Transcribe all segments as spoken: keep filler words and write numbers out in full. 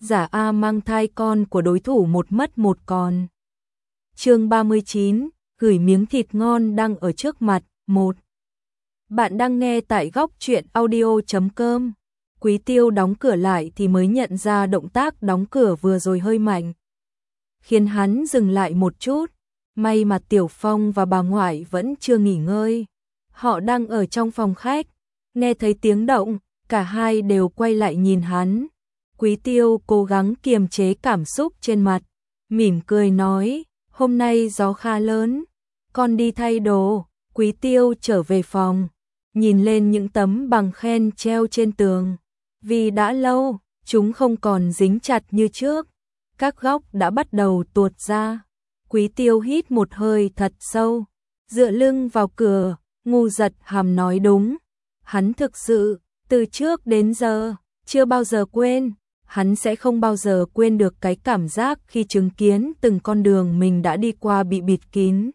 giả A mang thai con của đối thủ một mất một còn. Chương ba mươi chín, gửi miếng thịt ngon đang ở trước mặt. Một. Bạn đang nghe tại góc truyện audio chấm com. Quý Tiêu đóng cửa lại thì mới nhận ra động tác đóng cửa vừa rồi hơi mạnh, khiến hắn dừng lại một chút. May mà Tiểu Phong và bà ngoại vẫn chưa nghỉ ngơi. Họ đang ở trong phòng khách, nghe thấy tiếng động, cả hai đều quay lại nhìn hắn. Quý Tiêu cố gắng kiềm chế cảm xúc trên mặt, mỉm cười nói, hôm nay gió khá lớn, con đi thay đồ. Quý Tiêu trở về phòng, nhìn lên những tấm bằng khen treo trên tường. Vì đã lâu, chúng không còn dính chặt như trước, các góc đã bắt đầu tuột ra. Quý Tiêu hít một hơi thật sâu, dựa lưng vào cửa. Ngu Giật Hàm nói đúng, hắn thực sự, từ trước đến giờ, chưa bao giờ quên, hắn sẽ không bao giờ quên được cái cảm giác khi chứng kiến từng con đường mình đã đi qua bị bịt kín.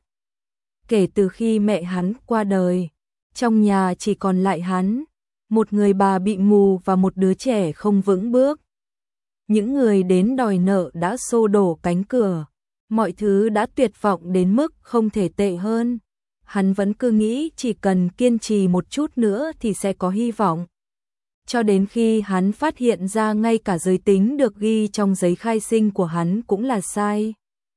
Kể từ khi mẹ hắn qua đời, trong nhà chỉ còn lại hắn, một người bà bị mù và một đứa trẻ không vững bước. Những người đến đòi nợ đã xô đổ cánh cửa, mọi thứ đã tuyệt vọng đến mức không thể tệ hơn. Hắn vẫn cứ nghĩ chỉ cần kiên trì một chút nữa thì sẽ có hy vọng. Cho đến khi hắn phát hiện ra ngay cả giới tính được ghi trong giấy khai sinh của hắn cũng là sai.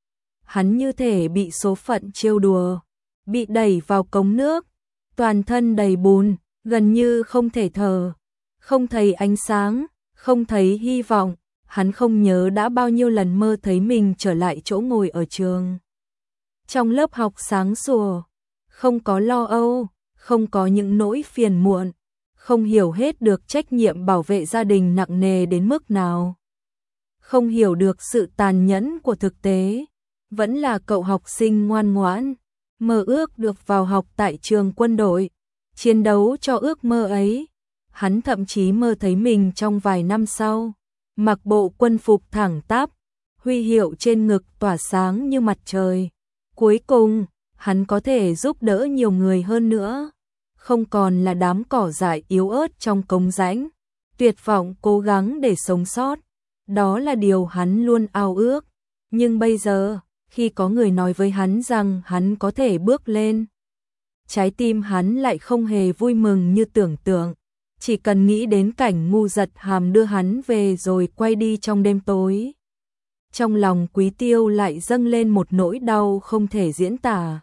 Hắn như thể bị số phận trêu đùa, bị đẩy vào cống nước, toàn thân đầy bùn, gần như không thể thở, không thấy ánh sáng, không thấy hy vọng. Hắn không nhớ đã bao nhiêu lần mơ thấy mình trở lại chỗ ngồi ở trường, trong lớp học sáng sủa, không có lo âu, không có những nỗi phiền muộn, không hiểu hết được trách nhiệm bảo vệ gia đình nặng nề đến mức nào, không hiểu được sự tàn nhẫn của thực tế. Vẫn là cậu học sinh ngoan ngoãn, mơ ước được vào học tại trường quân đội, chiến đấu cho ước mơ ấy. Hắn thậm chí mơ thấy mình trong vài năm sau, mặc bộ quân phục thẳng tắp, huy hiệu trên ngực tỏa sáng như mặt trời. Cuối cùng, hắn có thể giúp đỡ nhiều người hơn nữa, không còn là đám cỏ dại yếu ớt trong cống rãnh, tuyệt vọng cố gắng để sống sót. Đó là điều hắn luôn ao ước. Nhưng bây giờ, khi có người nói với hắn rằng hắn có thể bước lên, trái tim hắn lại không hề vui mừng như tưởng tượng. Chỉ cần nghĩ đến cảnh Ngu Giật Hàm đưa hắn về rồi quay đi trong đêm tối, trong lòng Quý Tiêu lại dâng lên một nỗi đau không thể diễn tả.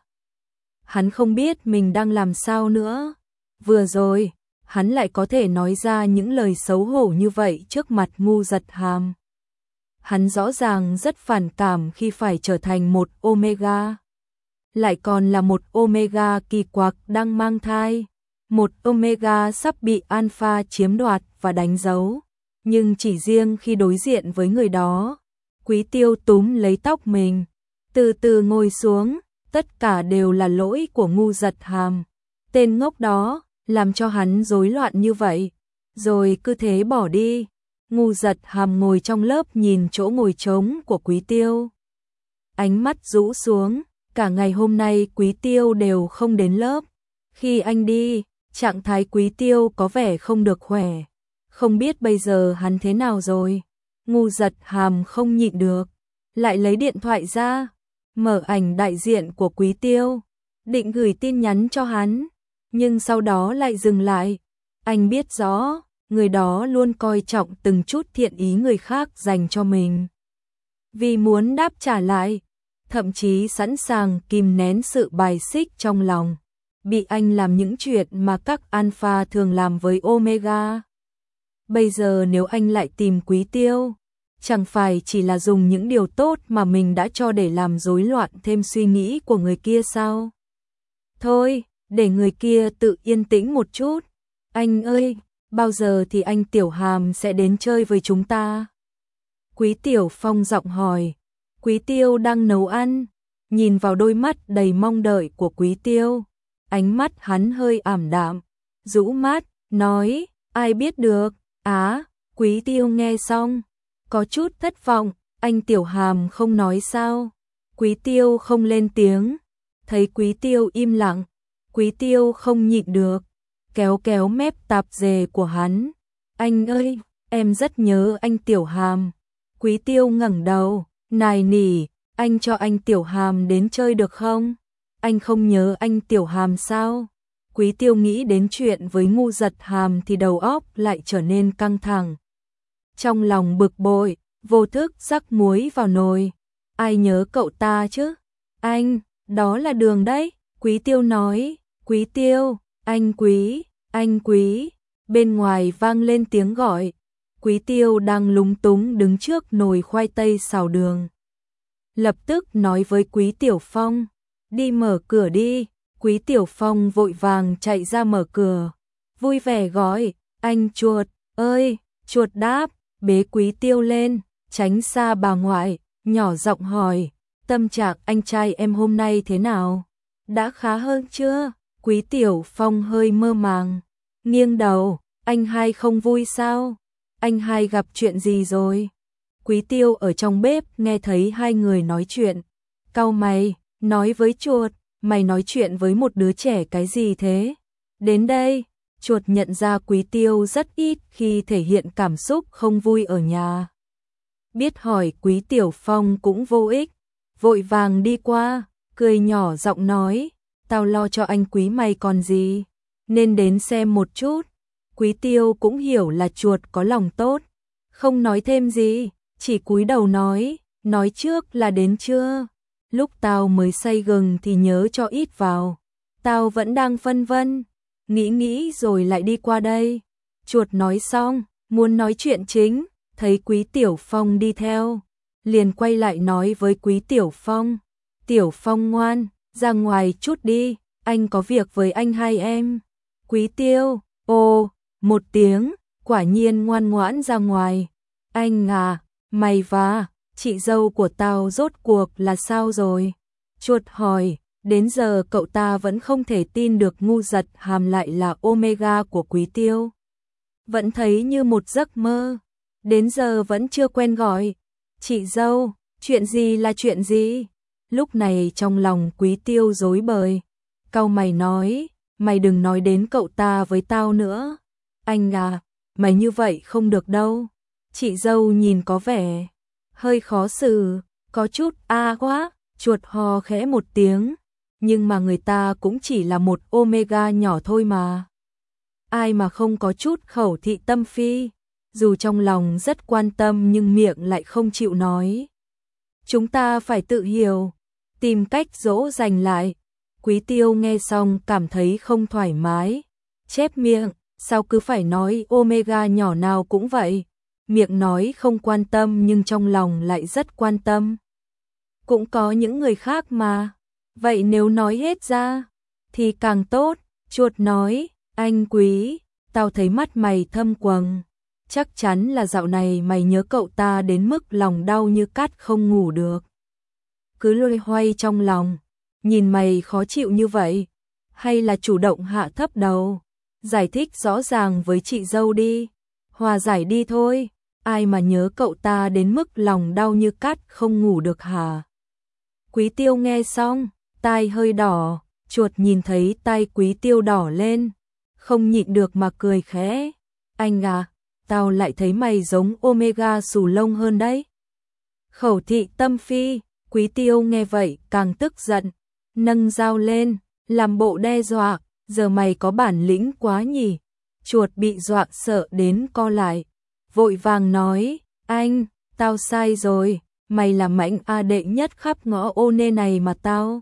Hắn không biết mình đang làm sao nữa. Vừa rồi, hắn lại có thể nói ra những lời xấu hổ như vậy trước mặt Ngu Giật Hàm. Hắn rõ ràng rất phản cảm khi phải trở thành một Omega, lại còn là một Omega kỳ quặc đang mang thai. Một Omega sắp bị Alpha chiếm đoạt và đánh dấu. Nhưng chỉ riêng khi đối diện với người đó, Quý Tiêu túm lấy tóc mình, từ từ ngồi xuống. Tất cả đều là lỗi của Ngu Giật Hàm. Tên ngốc đó, làm cho hắn rối loạn như vậy, rồi cứ thế bỏ đi. Ngu Giật Hàm ngồi trong lớp nhìn chỗ ngồi trống của Quý Tiêu, ánh mắt rũ xuống. Cả ngày hôm nay Quý Tiêu đều không đến lớp. Khi anh đi, trạng thái Quý Tiêu có vẻ không được khỏe. Không biết bây giờ hắn thế nào rồi. Ngu Giật Hàm không nhịn được, lại lấy điện thoại ra, mở ảnh đại diện của Quý Tiêu, định gửi tin nhắn cho hắn, nhưng sau đó lại dừng lại. Anh biết rõ, người đó luôn coi trọng từng chút thiện ý người khác dành cho mình. Vì muốn đáp trả lại, thậm chí sẵn sàng kìm nén sự bài xích trong lòng, bị anh làm những chuyện mà các Alpha thường làm với Omega. Bây giờ nếu anh lại tìm Quý Tiêu, chẳng phải chỉ là dùng những điều tốt mà mình đã cho để làm rối loạn thêm suy nghĩ của người kia sao? Thôi, để người kia tự yên tĩnh một chút. Anh ơi, bao giờ thì anh Tiểu Hàm sẽ đến chơi với chúng ta? Quý Tiểu Phong giọng hỏi. Quý Tiêu đang nấu ăn, nhìn vào đôi mắt đầy mong đợi của Quý Tiêu, ánh mắt hắn hơi ảm đạm, rũ mắt, nói, ai biết được. Á, Quý Tiêu nghe xong, có chút thất vọng. Anh Tiểu Hàm không nói sao? Quý Tiêu không lên tiếng. Thấy Quý Tiêu im lặng, Quý Tiêu không nhịn được, kéo kéo mép tạp dề của hắn. Anh ơi, em rất nhớ anh Tiểu Hàm. Quý Tiêu ngẩng đầu, nài nỉ, anh cho anh Tiểu Hàm đến chơi được không? Anh không nhớ anh Tiểu Hàm sao? Quý Tiêu nghĩ đến chuyện với Ngu Giật Hàm thì đầu óc lại trở nên căng thẳng. Trong lòng bực bội, vô thức rắc muối vào nồi. Ai nhớ cậu ta chứ? Anh, đó là Đường đấy. Quý Tiêu nói, Quý Tiêu, anh Quý, anh Quý. Bên ngoài vang lên tiếng gọi. Quý Tiêu đang lúng túng đứng trước nồi khoai tây xào đường. Lập tức nói với Quý Tiểu Phong, đi mở cửa đi. Quý Tiểu Phong vội vàng chạy ra mở cửa, vui vẻ gọi, anh Chuột, ơi, Chuột đáp, bế Quý Tiêu lên, tránh xa bà ngoại, nhỏ giọng hỏi, tâm trạng anh trai em hôm nay thế nào? Đã khá hơn chưa? Quý Tiểu Phong hơi mơ màng, nghiêng đầu, anh hai không vui sao? Anh hai gặp chuyện gì rồi? Quý Tiêu ở trong bếp nghe thấy hai người nói chuyện, cau mày, nói với Chuột, mày nói chuyện với một đứa trẻ cái gì thế? Đến đây, Chuột nhận ra Quý Tiêu rất ít khi thể hiện cảm xúc không vui ở nhà. Biết hỏi Quý Tiểu Phong cũng vô ích, vội vàng đi qua, cười nhỏ giọng nói, tao lo cho anh Quý mày còn gì, nên đến xem một chút. Quý Tiêu cũng hiểu là Chuột có lòng tốt, không nói thêm gì, chỉ cúi đầu nói, nói trước là đến chưa? Lúc tao mới xay gừng thì nhớ cho ít vào. Tao vẫn đang phân vân, nghĩ nghĩ rồi lại đi qua đây. Chuột nói xong, muốn nói chuyện chính, thấy Quý Tiểu Phong đi theo, liền quay lại nói với Quý Tiểu Phong, Tiểu Phong ngoan, ra ngoài chút đi, anh có việc với anh hai em. Quý Tiêu, ồ, một tiếng, quả nhiên ngoan ngoãn ra ngoài. Anh à, mày và chị dâu của tao rốt cuộc là sao rồi? Chuột hỏi, đến giờ cậu ta vẫn không thể tin được Ngu Giật Hàm lại là Omega của Quý Tiêu. Vẫn thấy như một giấc mơ, đến giờ vẫn chưa quen gọi. Chị dâu, chuyện gì là chuyện gì? Lúc này trong lòng Quý Tiêu rối bời, cau mày nói, mày đừng nói đến cậu ta với tao nữa. Anh à, mày như vậy không được đâu. Chị dâu nhìn có vẻ hơi khó xử, có chút a quá, Chuột hò khẽ một tiếng, nhưng mà người ta cũng chỉ là một Omega nhỏ thôi mà. Ai mà không có chút khẩu thị tâm phi, dù trong lòng rất quan tâm nhưng miệng lại không chịu nói. Chúng ta phải tự hiểu, tìm cách dỗ dành lại. Quý Tiêu nghe xong cảm thấy không thoải mái, chép miệng, sao cứ phải nói Omega nhỏ nào cũng vậy. Miệng nói không quan tâm nhưng trong lòng lại rất quan tâm. Cũng có những người khác mà, vậy nếu nói hết ra thì càng tốt. Chuột nói, anh Quý, tao thấy mắt mày thâm quầng, chắc chắn là dạo này mày nhớ cậu ta đến mức lòng đau như cắt không ngủ được. Cứ loay hoay trong lòng, nhìn mày khó chịu như vậy, hay là chủ động hạ thấp đầu, giải thích rõ ràng với chị dâu đi, hòa giải đi thôi. Ai mà nhớ cậu ta đến mức lòng đau như cắt không ngủ được hả? Quý Tiêu nghe xong, tai hơi đỏ, Chuột nhìn thấy tai Quý Tiêu đỏ lên, không nhịn được mà cười khẽ. Anh à, tao lại thấy mày giống Omega xù lông hơn đấy. Khẩu thị tâm phi, Quý Tiêu nghe vậy càng tức giận, nâng dao lên, làm bộ đe dọa, giờ mày có bản lĩnh quá nhỉ. Chuột bị dọa sợ đến co lại, vội vàng nói, anh, tao sai rồi, mày là mãnh a đệ nhất khắp ngõ ô nê này mà tao.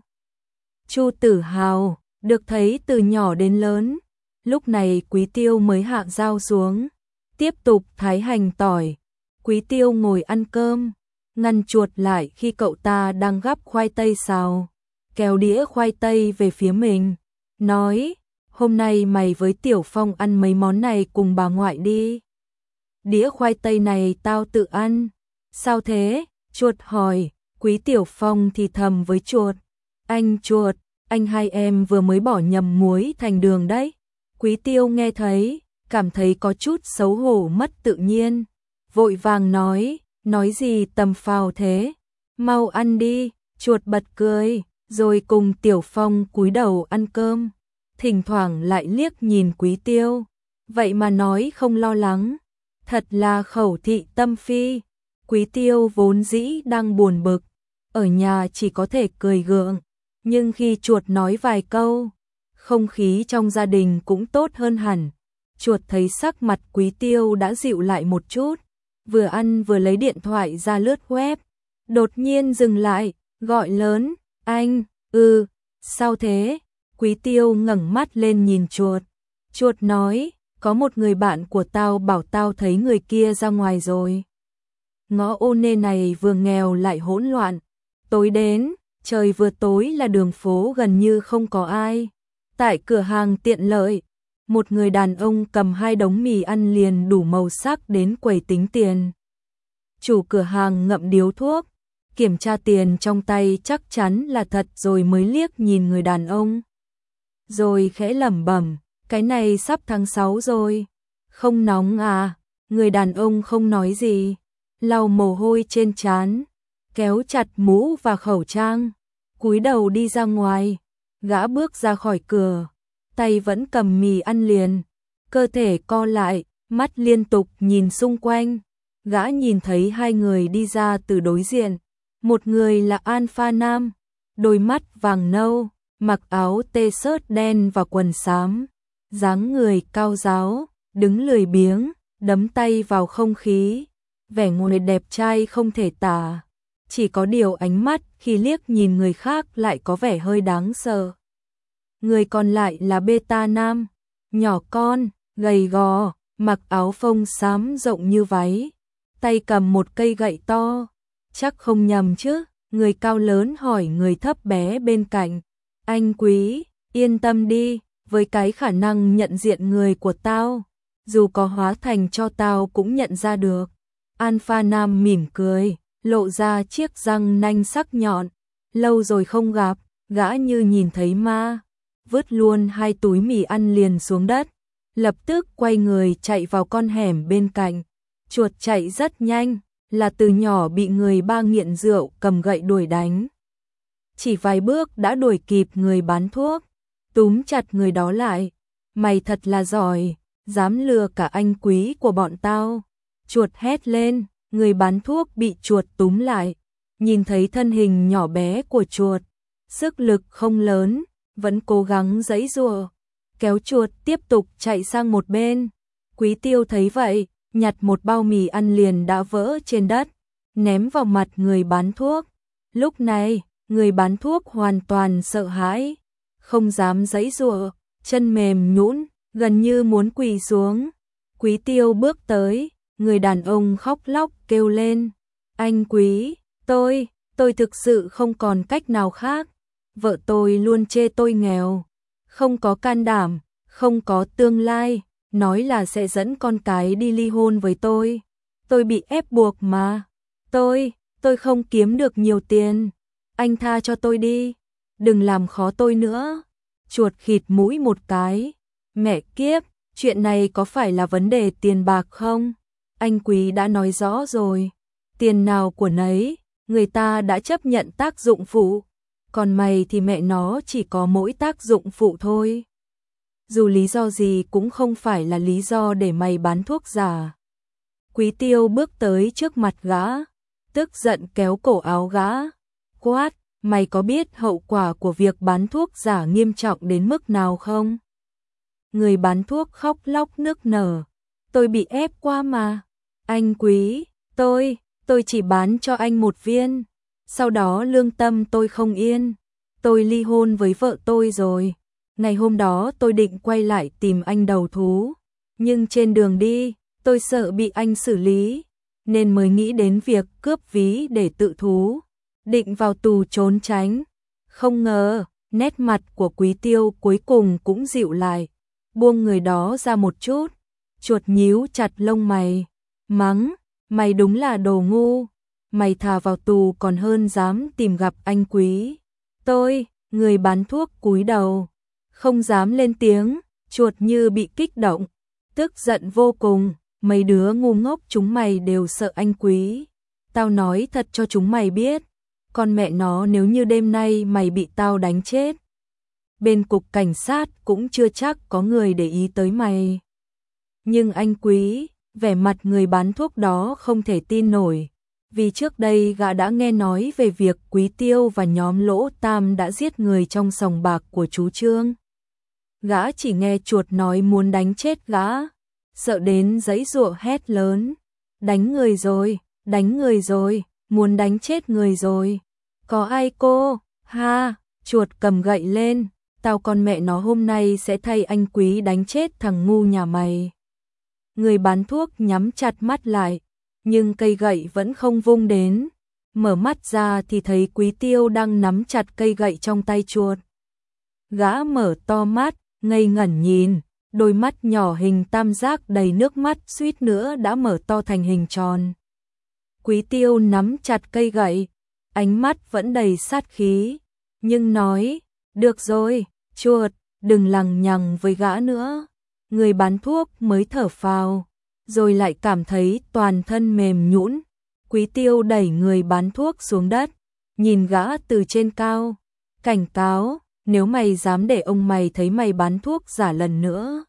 Chu Tử Hào, được thấy từ nhỏ đến lớn, lúc này Quý Tiêu mới hạ dao xuống, tiếp tục thái hành tỏi. Quý Tiêu ngồi ăn cơm, ngăn Chuột lại khi cậu ta đang gắp khoai tây xào, kéo đĩa khoai tây về phía mình, nói, hôm nay mày với Tiểu Phong ăn mấy món này cùng bà ngoại đi. Đĩa khoai tây này tao tự ăn. Sao thế? Chuột hỏi. Quý Tiểu Phong thì thầm với Chuột, anh Chuột, anh hai em vừa mới bỏ nhầm muối thành đường đấy. Quý Tiêu nghe thấy, cảm thấy có chút xấu hổ mất tự nhiên, vội vàng nói, nói gì tầm phào thế, mau ăn đi. Chuột bật cười, rồi cùng Tiểu Phong cúi đầu ăn cơm, thỉnh thoảng lại liếc nhìn Quý Tiêu, vậy mà nói không lo lắng, thật là khẩu thị tâm phi. Quý Tiêu vốn dĩ đang buồn bực, ở nhà chỉ có thể cười gượng, nhưng khi chuột nói vài câu, không khí trong gia đình cũng tốt hơn hẳn. Chuột thấy sắc mặt Quý Tiêu đã dịu lại một chút, vừa ăn vừa lấy điện thoại ra lướt web, đột nhiên dừng lại, gọi lớn, anh, ừ, sao thế? Quý Tiêu ngẩng mắt lên nhìn chuột. Chuột nói, có một người bạn của tao bảo tao thấy người kia ra ngoài rồi. Ngõ ô nê này vừa nghèo lại hỗn loạn. Tối đến, trời vừa tối là đường phố gần như không có ai. Tại cửa hàng tiện lợi, một người đàn ông cầm hai đống mì ăn liền đủ màu sắc đến quầy tính tiền. Chủ cửa hàng ngậm điếu thuốc, kiểm tra tiền trong tay chắc chắn là thật rồi mới liếc nhìn người đàn ông. Rồi khẽ lẩm bẩm, cái này sắp tháng sáu rồi. Không nóng à? Người đàn ông không nói gì, lau mồ hôi trên trán, kéo chặt mũ và khẩu trang, cúi đầu đi ra ngoài. Gã bước ra khỏi cửa, tay vẫn cầm mì ăn liền, cơ thể co lại, mắt liên tục nhìn xung quanh. Gã nhìn thấy hai người đi ra từ đối diện, một người là Alpha Nam, đôi mắt vàng nâu, mặc áo t-shirt đen và quần xám, dáng người cao ráo, đứng lười biếng, đấm tay vào không khí, vẻ ngoài đẹp trai không thể tả. Chỉ có điều ánh mắt khi liếc nhìn người khác lại có vẻ hơi đáng sợ. Người còn lại là Beta Nam, nhỏ con, gầy gò, mặc áo phông xám rộng như váy, tay cầm một cây gậy to. Chắc không nhầm chứ? Người cao lớn hỏi người thấp bé bên cạnh. Anh Quý, yên tâm đi, với cái khả năng nhận diện người của tao, dù có hóa thành cho tao cũng nhận ra được. Alpha Nam mỉm cười, lộ ra chiếc răng nanh sắc nhọn. Lâu rồi không gặp, gã như nhìn thấy ma, vứt luôn hai túi mì ăn liền xuống đất, lập tức quay người chạy vào con hẻm bên cạnh. Chuột chạy rất nhanh, là từ nhỏ bị người ba nghiện rượu cầm gậy đuổi đánh. Chỉ vài bước đã đuổi kịp người bán thuốc, túm chặt người đó lại. Mày thật là giỏi, dám lừa cả anh Quý của bọn tao. Chuột hét lên, người bán thuốc bị chuột túm lại. Nhìn thấy thân hình nhỏ bé của chuột, sức lực không lớn, vẫn cố gắng giãy giụa, kéo chuột tiếp tục chạy sang một bên. Quý Tiêu thấy vậy, nhặt một bao mì ăn liền đã vỡ trên đất, ném vào mặt người bán thuốc. Lúc này, người bán thuốc hoàn toàn sợ hãi, không dám giãy giụa, chân mềm nhũn, gần như muốn quỳ xuống. Quý Tiêu bước tới, người đàn ông khóc lóc kêu lên, anh Quý, tôi, tôi thực sự không còn cách nào khác. Vợ tôi luôn chê tôi nghèo, không có can đảm, không có tương lai, nói là sẽ dẫn con cái đi ly hôn với tôi. Tôi bị ép buộc mà. Tôi, tôi không kiếm được nhiều tiền. Anh tha cho tôi đi, đừng làm khó tôi nữa. Chuột khịt mũi một cái. Mẹ kiếp, chuyện này có phải là vấn đề tiền bạc không? Anh Quý đã nói rõ rồi. Tiền nào của nấy, người ta đã chấp nhận tác dụng phụ. Còn mày thì mẹ nó chỉ có mỗi tác dụng phụ thôi. Dù lý do gì cũng không phải là lý do để mày bán thuốc giả. Quý Tiêu bước tới trước mặt gã, tức giận kéo cổ áo gã, quát, mày có biết hậu quả của việc bán thuốc giả nghiêm trọng đến mức nào không? Người bán thuốc khóc lóc nức nở, tôi bị ép qua mà. Anh Quý, tôi, tôi chỉ bán cho anh một viên. Sau đó lương tâm tôi không yên, tôi ly hôn với vợ tôi rồi. Ngày hôm đó tôi định quay lại tìm anh đầu thú, nhưng trên đường đi, tôi sợ bị anh xử lý, nên mới nghĩ đến việc cướp ví để tự thú, định vào tù trốn tránh. Không ngờ, nét mặt của Quý Tiêu cuối cùng cũng dịu lại, buông người đó ra một chút. Chuột nhíu chặt lông mày, mắng, mày đúng là đồ ngu. Mày thà vào tù còn hơn dám tìm gặp anh Quý. Tôi, người bán thuốc cúi đầu, không dám lên tiếng. Chuột như bị kích động, tức giận vô cùng. Mấy đứa ngu ngốc chúng mày đều sợ anh Quý. Tao nói thật cho chúng mày biết, con mẹ nó nếu như đêm nay mày bị tao đánh chết, bên cục cảnh sát cũng chưa chắc có người để ý tới mày. Nhưng anh Quý, vẻ mặt người bán thuốc đó không thể tin nổi. vì trước đây gã đã nghe nói về việc Quý Tiêu và nhóm Lỗ Tam đã giết người trong sòng bạc của chú Trương. Gã chỉ nghe chuột nói muốn đánh chết gã, sợ đến giãy giụa hét lớn, đánh người rồi, đánh người rồi, muốn đánh chết người rồi. Có ai cô? Ha, chuột cầm gậy lên, tao con mẹ nó hôm nay sẽ thay anh Quý đánh chết thằng ngu nhà mày. Người bán thuốc nhắm chặt mắt lại, nhưng cây gậy vẫn không vung đến. Mở mắt ra thì thấy Quý Tiêu đang nắm chặt cây gậy trong tay chuột. Gã mở to mắt, ngây ngẩn nhìn, đôi mắt nhỏ hình tam giác đầy nước mắt suýt nữa đã mở to thành hình tròn. Quý Tiêu nắm chặt cây gậy, ánh mắt vẫn đầy sát khí, nhưng nói, được rồi, chuột, đừng lằng nhằng với gã nữa. Người bán thuốc mới thở phào, rồi lại cảm thấy toàn thân mềm nhũn. Quý Tiêu đẩy người bán thuốc xuống đất, nhìn gã từ trên cao, cảnh cáo, nếu mày dám để ông mày thấy mày bán thuốc giả lần nữa,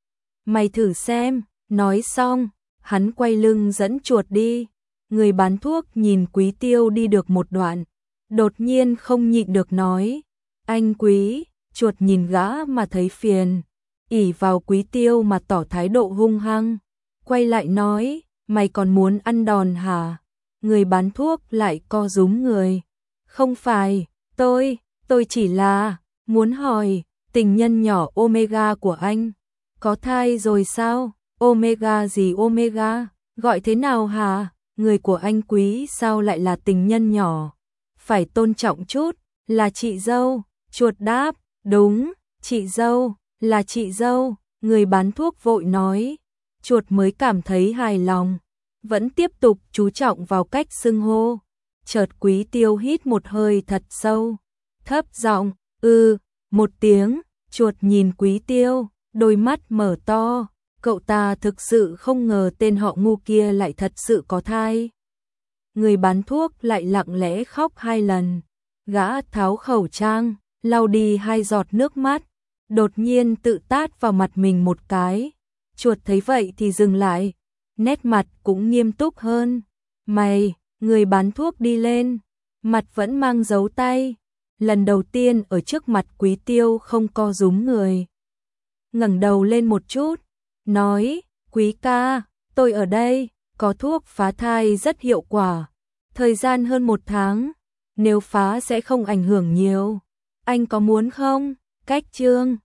mày thử xem. Nói xong, hắn quay lưng dẫn chuột đi. Người bán thuốc nhìn Quý Tiêu đi được một đoạn, đột nhiên không nhịn được nói, anh Quý. Chuột nhìn gã mà thấy phiền, ỉ vào Quý Tiêu mà tỏ thái độ hung hăng, quay lại nói, mày còn muốn ăn đòn hả? Người bán thuốc lại co rúm người, không phải, tôi, tôi chỉ là muốn hỏi, tình nhân nhỏ Omega của anh có thai rồi sao? Omega gì Omega, gọi thế nào hả? Người của anh Quý sao lại là tình nhân nhỏ? Phải tôn trọng chút, là chị dâu. Chuột đáp, đúng, chị dâu, là chị dâu. Người bán thuốc vội nói, chuột mới cảm thấy hài lòng, vẫn tiếp tục chú trọng vào cách xưng hô. Chợt Quý Tiêu hít một hơi thật sâu, thấp giọng, ư, một tiếng. Chuột nhìn Quý Tiêu, đôi mắt mở to, cậu ta thực sự không ngờ tên họ ngu kia lại thật sự có thai. Người bán thuốc lại lặng lẽ khóc hai lần, gã tháo khẩu trang, lau đi hai giọt nước mắt, đột nhiên tự tát vào mặt mình một cái. Chuột thấy vậy thì dừng lại, nét mặt cũng nghiêm túc hơn. Mày, người bán thuốc đi lên, mặt vẫn mang dấu tay, lần đầu tiên ở trước mặt Quý Tiêu không co rúm người. Ngẩng đầu lên một chút, nói, Quý ca, tôi ở đây, có thuốc phá thai rất hiệu quả, thời gian hơn một tháng, nếu phá sẽ không ảnh hưởng nhiều, anh có muốn không? Cách chương